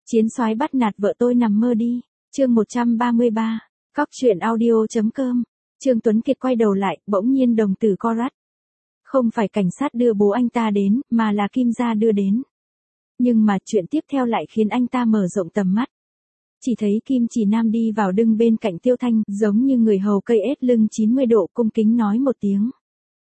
Chiến soái bắt nạt vợ tôi nằm mơ đi. Chương 133. Cóc truyện audio.com. Trương Tuấn Kiệt quay đầu lại, bỗng nhiên đồng tử co rắt. Không phải cảnh sát đưa bố anh ta đến, mà là Kim gia đưa đến. Nhưng mà chuyện tiếp theo lại khiến anh ta mở rộng tầm mắt. Chỉ thấy Kim Chỉ Nam đi vào đứng bên cạnh Tiêu Thanh, giống như người hầu cây ết lưng 90 độ, cung kính nói một tiếng.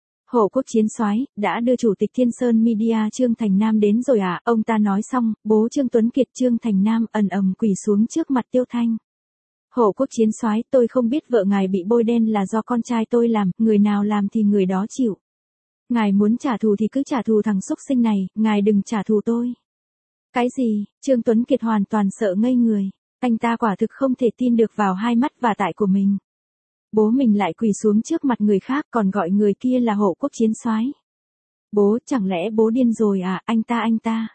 Hộ quốc chiến soái đã đưa chủ tịch Thiên Sơn Media Trương Thành Nam đến rồi à? Ông ta nói xong, bố Trương Tuấn Kiệt Trương Thành Nam ầm ầm quỳ xuống trước mặt Tiêu Thanh. Hộ quốc chiến soái, tôi không biết vợ ngài bị bôi đen là do con trai tôi làm, người nào làm thì người đó chịu. Ngài muốn trả thù thì cứ trả thù thằng xúc sinh này, ngài đừng trả thù tôi. Cái gì? Trương Tuấn Kiệt hoàn toàn sợ ngây người. Anh ta quả thực không thể tin được vào hai mắt và tai của mình. Bố mình lại quỳ xuống trước mặt người khác, còn gọi người kia là hộ quốc chiến soái. Bố, chẳng lẽ bố điên rồi à? Anh ta.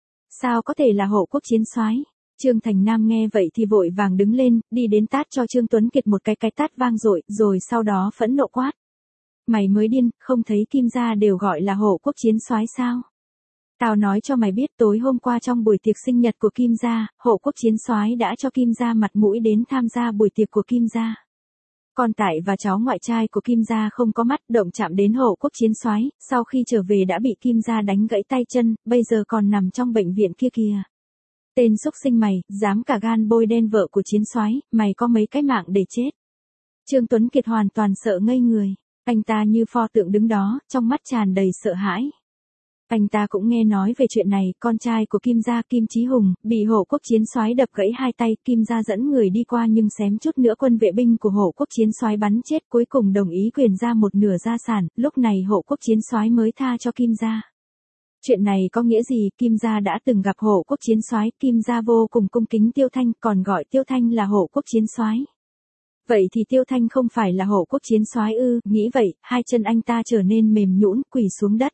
Sao có thể là hộ quốc chiến soái? Trương Thành Nam nghe vậy thì vội vàng đứng lên, đi đến tát cho Trương Tuấn Kiệt một cái tát vang dội, rồi sau đó phẫn nộ quát. Mày mới điên, không thấy Kim gia đều gọi là hộ quốc chiến soái sao? Tao nói cho mày biết, tối hôm qua trong buổi tiệc sinh nhật của Kim gia, hộ quốc chiến soái đã cho Kim gia mặt mũi đến tham gia buổi tiệc của Kim gia. Con Tại và cháu ngoại trai của Kim gia không có mắt động chạm đến hộ quốc chiến soái, sau khi trở về đã bị Kim gia đánh gãy tay chân, bây giờ còn nằm trong bệnh viện kia kìa. Tên xúc sinh mày, dám cả gan bôi đen vợ của chiến soái, mày có mấy cái mạng để chết. Trương Tuấn Kiệt hoàn toàn sợ ngây người, anh ta như pho tượng đứng đó, trong mắt tràn đầy sợ hãi. Anh ta cũng nghe nói về chuyện này, con trai của Kim gia Kim Chí Hùng, bị hộ quốc chiến soái đập gãy hai tay, Kim gia dẫn người đi qua nhưng xém chút nữa quân vệ binh của hộ quốc chiến soái bắn chết, cuối cùng đồng ý quyền ra một nửa gia sản, lúc này hộ quốc chiến soái mới tha cho Kim gia. Chuyện này có nghĩa gì? Kim gia đã từng gặp hộ quốc chiến soái, Kim gia vô cùng cung kính Tiêu Thanh, còn gọi Tiêu Thanh là hộ quốc chiến soái. Vậy thì Tiêu Thanh không phải là hộ quốc chiến soái ư? Nghĩ vậy, hai chân anh ta trở nên mềm nhũn, quỳ xuống đất.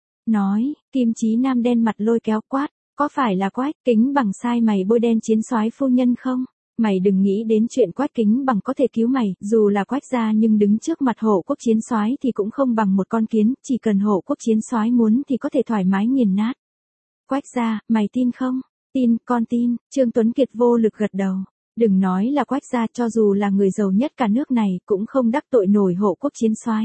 Nói, Kim Chí Nam đen mặt lôi kéo quát, có phải là Quách Kính Bằng sai mày bôi đen chiến soái phu nhân không? Mày đừng nghĩ đến chuyện Quách Kính Bằng có thể cứu mày, dù là Quách gia nhưng đứng trước mặt hộ quốc chiến soái thì cũng không bằng một con kiến, chỉ cần hộ quốc chiến soái muốn thì có thể thoải mái nghiền nát. Quách gia, mày tin không? Tin, con tin. Trương Tuấn Kiệt vô lực gật đầu. Đừng nói là Quách gia, cho dù là người giàu nhất cả nước này cũng không đắc tội nổi hộ quốc chiến soái.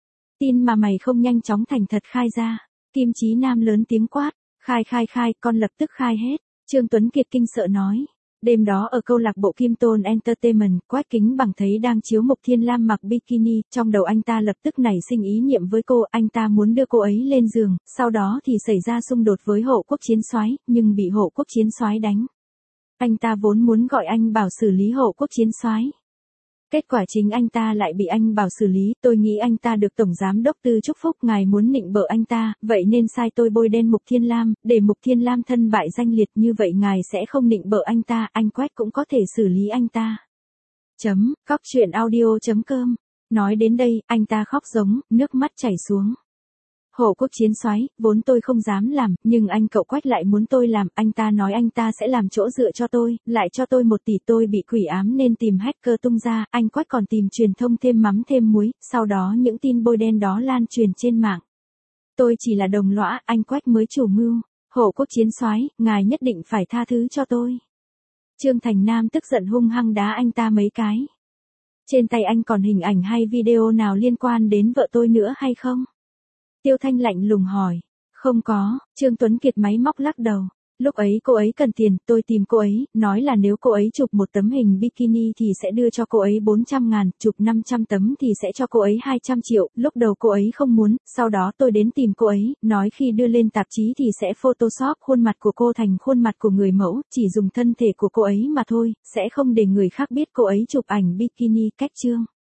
Tin mà mày không nhanh chóng thành thật khai ra. Kim Chí Nam lớn tiếng quát, khai, con lập tức khai hết. Trương Tuấn Kiệt kinh sợ nói. Đêm đó ở câu lạc bộ Kim Tôn Entertainment, Quách Kính Bằng thấy đang chiếu Mục Thiên Lam mặc bikini, trong đầu anh ta lập tức nảy sinh ý niệm với cô, anh ta muốn đưa cô ấy lên giường, sau đó thì xảy ra xung đột với hộ quốc chiến soái, nhưng bị hộ quốc chiến soái đánh. Anh ta vốn muốn gọi anh Bảo xử lý hộ quốc chiến soái. Kết quả chính anh ta lại bị anh Bảo xử lý, tôi nghĩ anh ta được Tổng Giám đốc Tư chúc phúc, ngài muốn nịnh bợ anh ta, vậy nên sai tôi bôi đen Mục Thiên Lam, để Mục Thiên Lam thân bại danh liệt, như vậy ngài sẽ không nịnh bợ anh ta, anh Quách cũng có thể xử lý anh ta. Cóc truyện audio.com. Nói đến đây, anh ta khóc giống, nước mắt chảy xuống. Hộ quốc chiến soái, vốn tôi không dám làm, nhưng anh cậu Quách lại muốn tôi làm, anh ta nói anh ta sẽ làm chỗ dựa cho tôi, lại cho tôi 1 tỷ, tôi bị quỷ ám nên tìm hacker tung ra, anh Quách còn tìm truyền thông thêm mắm thêm muối, sau đó những tin bôi đen đó lan truyền trên mạng. Tôi chỉ là đồng lõa, anh Quách mới chủ mưu. Hộ quốc chiến soái, ngài nhất định phải tha thứ cho tôi. Trương Thành Nam tức giận hung hăng đá anh ta mấy cái. Trên tay anh còn hình ảnh hay video nào liên quan đến vợ tôi nữa hay không? Tiêu Thanh lạnh lùng hỏi. Không có, Trương Tuấn Kiệt máy móc lắc đầu. Lúc ấy cô ấy cần tiền, tôi tìm cô ấy, nói là nếu cô ấy chụp một tấm hình bikini thì sẽ đưa cho cô ấy 400.000, chụp 500 tấm thì sẽ cho cô ấy 200 triệu, lúc đầu cô ấy không muốn, sau đó tôi đến tìm cô ấy, nói khi đưa lên tạp chí thì sẽ photoshop khuôn mặt của cô thành khuôn mặt của người mẫu, chỉ dùng thân thể của cô ấy mà thôi, sẽ không để người khác biết cô ấy chụp ảnh bikini. Cách chương.